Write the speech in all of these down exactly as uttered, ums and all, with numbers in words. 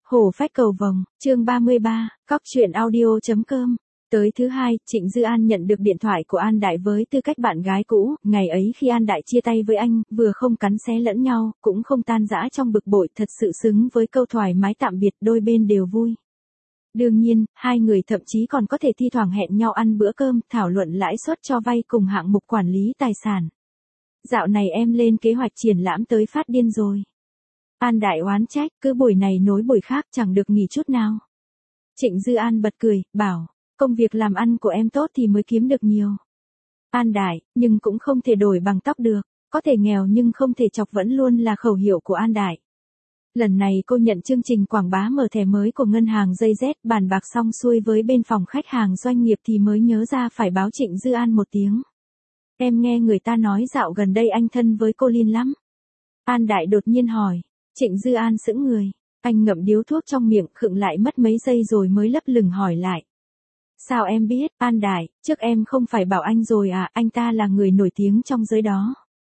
Hổ phách cầu vồng, chương ba mươi ba, cóc truyện audio.com. Tới thứ hai, Trịnh Dư An nhận được điện thoại của An Đại với tư cách bạn gái cũ, ngày ấy khi An Đại chia tay với anh, vừa không cắn xé lẫn nhau, cũng không tan rã trong bực bội, thật sự xứng với câu thoải mái tạm biệt, đôi bên đều vui. Đương nhiên, hai người thậm chí còn có thể thi thoảng hẹn nhau ăn bữa cơm, thảo luận lãi suất cho vay cùng hạng mục quản lý tài sản. Dạo này em lên kế hoạch triển lãm tới phát điên rồi. An Đại oán trách, cứ buổi này nối buổi khác chẳng được nghỉ chút nào. Trịnh Dư An bật cười, bảo, công việc làm ăn của em tốt thì mới kiếm được nhiều. An Đại, nhưng cũng không thể đổi bằng tóc được, có thể nghèo nhưng không thể chọc vẫn luôn là khẩu hiệu của An Đại. Lần này cô nhận chương trình quảng bá mở thẻ mới của ngân hàng J Z, bàn bạc xong xuôi với bên phòng khách hàng doanh nghiệp thì mới nhớ ra phải báo Trịnh Dư An một tiếng. Em nghe người ta nói dạo gần đây anh thân với cô Linh lắm. An Đại đột nhiên hỏi. Trịnh Dư An sững người, anh ngậm điếu thuốc trong miệng, khựng lại mất mấy giây rồi mới lấp lửng hỏi lại. Sao em biết, An Đại, trước em không phải bảo anh rồi à, anh ta là người nổi tiếng trong giới đó.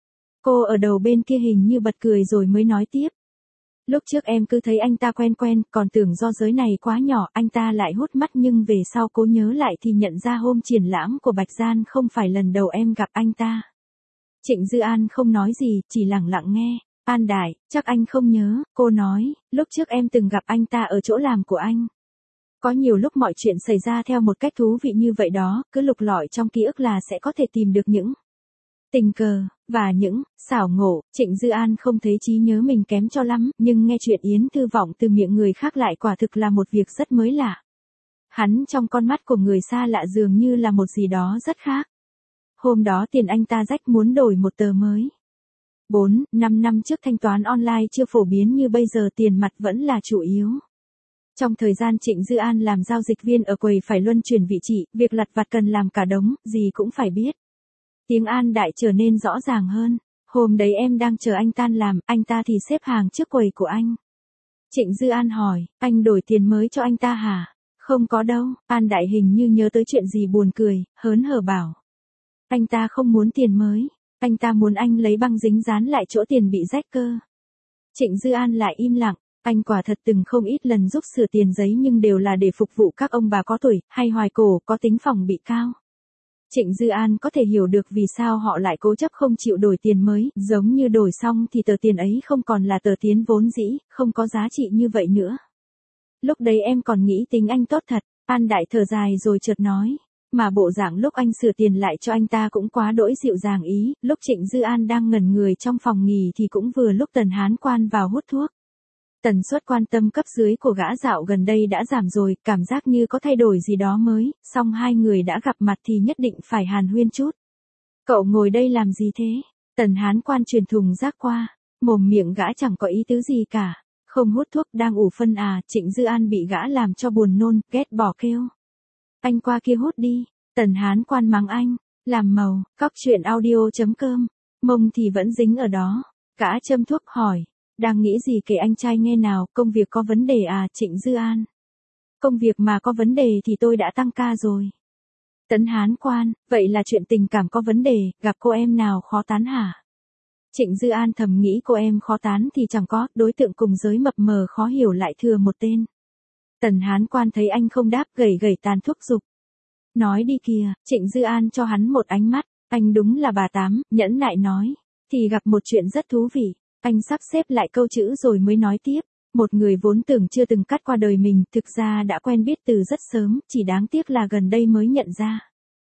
Cô ở đầu bên kia hình như bật cười rồi mới nói tiếp. Lúc trước em cứ thấy anh ta quen quen, còn tưởng do giới này quá nhỏ, anh ta lại hút mắt, nhưng về sau cố nhớ lại thì nhận ra hôm triển lãm của Bạch Gian không phải lần đầu em gặp anh ta. Trịnh Dư An không nói gì, chỉ lặng lặng nghe. An Đại, chắc anh không nhớ, cô nói, lúc trước em từng gặp anh ta ở chỗ làm của anh. Có nhiều lúc mọi chuyện xảy ra theo một cách thú vị như vậy đó, cứ lục lọi trong ký ức là sẽ có thể tìm được những tình cờ, và những xảo ngộ. Trịnh Dư An không thấy trí nhớ mình kém cho lắm, nhưng nghe chuyện Yến Thư Vọng từ miệng người khác lại quả thực là một việc rất mới lạ. Hắn trong con mắt của người xa lạ dường như là một gì đó rất khác. Hôm đó tiền anh ta rách muốn đổi một tờ mới. bốn, năm năm trước thanh toán online chưa phổ biến như bây giờ, tiền mặt vẫn là chủ yếu. Trong thời gian Trịnh Dư An làm giao dịch viên ở quầy phải luân chuyển vị trí, việc lặt vặt cần làm cả đống, gì cũng phải biết. Tiếng An Đại trở nên rõ ràng hơn. Hôm đấy em đang chờ anh tan làm, anh ta thì xếp hàng trước quầy của anh. Trịnh Dư An hỏi, anh đổi tiền mới cho anh ta hả? Không có đâu, An Đại hình như nhớ tới chuyện gì buồn cười, hớn hở bảo. Anh ta không muốn tiền mới. Anh ta muốn anh lấy băng dính dán lại chỗ tiền bị rách cơ. Trịnh Dư An lại im lặng, anh quả thật từng không ít lần giúp sửa tiền giấy nhưng đều là để phục vụ các ông bà có tuổi, hay hoài cổ, có tính phòng bị cao. Trịnh Dư An có thể hiểu được vì sao họ lại cố chấp không chịu đổi tiền mới, giống như đổi xong thì tờ tiền ấy không còn là tờ tiền vốn dĩ, không có giá trị như vậy nữa. Lúc đấy em còn nghĩ tính anh tốt thật, An Đại thở dài rồi chợt nói. Mà bộ dạng lúc anh sửa tiền lại cho anh ta cũng quá đỗi dịu dàng ý. Lúc Trịnh Dư An đang ngẩn người trong phòng nghỉ thì cũng vừa lúc Tần Hán Quan vào hút thuốc. Tần suất quan tâm cấp dưới của gã dạo gần đây đã giảm rồi, cảm giác như có thay đổi gì đó mới, song hai người đã gặp mặt thì nhất định phải hàn huyên chút. Cậu ngồi đây làm gì thế? Tần Hán Quan truyền thùng rác qua, mồm miệng gã chẳng có ý tứ gì cả. Không hút thuốc, đang ủ phân à? Trịnh Dư An bị gã làm cho buồn nôn, ghét bỏ kêu. Anh qua kia hút đi. Tần Hán Quan mắng anh, làm màu, cóc truyện audio.com, mông thì vẫn dính ở đó. Gã châm thuốc hỏi, đang nghĩ gì kể anh trai nghe nào, công việc có vấn đề à? Trịnh Dư An, công việc mà có vấn đề thì tôi đã tăng ca rồi. Tần Hán Quan, vậy là chuyện tình cảm có vấn đề, gặp cô em nào khó tán hả? Trịnh Dư An thầm nghĩ cô em khó tán thì chẳng có, đối tượng cùng giới mập mờ khó hiểu lại thừa một tên. Tần Hán Quan thấy anh không đáp, gẩy gẩy tàn thuốc dục. Nói đi kìa. Trịnh Dư An cho hắn một ánh mắt, anh đúng là bà tám, nhẫn nại nói. Thì gặp một chuyện rất thú vị. Anh sắp xếp lại câu chữ rồi mới nói tiếp. Một người vốn tưởng chưa từng cắt qua đời mình, thực ra đã quen biết từ rất sớm, chỉ đáng tiếc là gần đây mới nhận ra.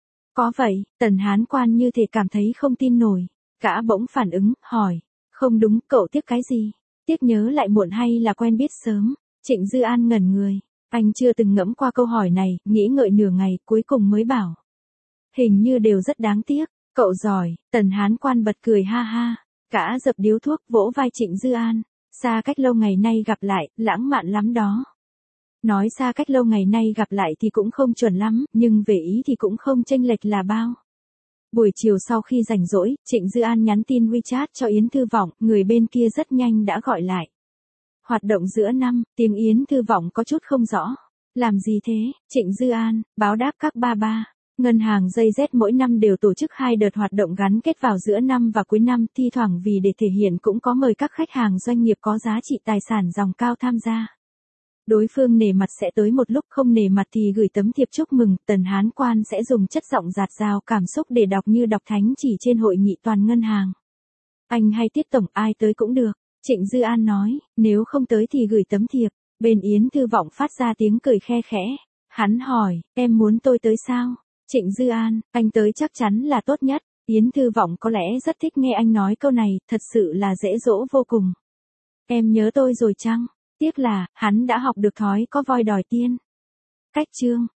Có vậy, Tần Hán Quan như thể cảm thấy không tin nổi. Gã bỗng phản ứng, hỏi. Không đúng, cậu tiếc cái gì? Tiếc nhớ lại muộn hay là quen biết sớm? Trịnh Dư An ngẩn người. Anh chưa từng ngẫm qua câu hỏi này, nghĩ ngợi nửa ngày, cuối cùng mới bảo. Hình như đều rất đáng tiếc, cậu giỏi. Tần Hán Quan bật cười ha ha. Gã dập điếu thuốc, vỗ vai Trịnh Dư An. Xa cách lâu ngày nay gặp lại, lãng mạn lắm đó. Nói xa cách lâu ngày nay gặp lại thì cũng không chuẩn lắm, nhưng về ý thì cũng không chênh lệch là bao. Buổi chiều sau khi rảnh rỗi, Trịnh Dư An nhắn tin WeChat cho Yến Thư Vọng, người bên kia rất nhanh đã gọi lại. Hoạt động giữa năm, tiếng Yến Thư Vọng có chút không rõ. Làm gì thế? Trịnh Dư An, báo đáp các ba ba. Ngân hàng J Z mỗi năm đều tổ chức hai đợt hoạt động gắn kết vào giữa năm và cuối năm, thi thoảng vì để thể hiện cũng có mời các khách hàng doanh nghiệp có giá trị tài sản dòng cao tham gia. Đối phương nể mặt sẽ tới một lúc, không nể mặt thì gửi tấm thiệp chúc mừng. Tần Hán Quan sẽ dùng chất giọng dạt dào cảm xúc để đọc như đọc thánh chỉ trên hội nghị toàn ngân hàng. Anh hay Tiết tổng, ai tới cũng được. Trịnh Dư An nói, nếu không tới thì gửi tấm thiệp. Bên Yến Thư Vọng phát ra tiếng cười khe khẽ. Hắn hỏi, em muốn tôi tới sao? Trịnh Dư An, anh tới chắc chắn là tốt nhất. Yến Thư Vọng có lẽ rất thích nghe anh nói câu này, thật sự là dễ dỗ vô cùng. Em nhớ tôi rồi chăng? Tiếc là, hắn đã học được thói có voi đòi tiên. Cách chương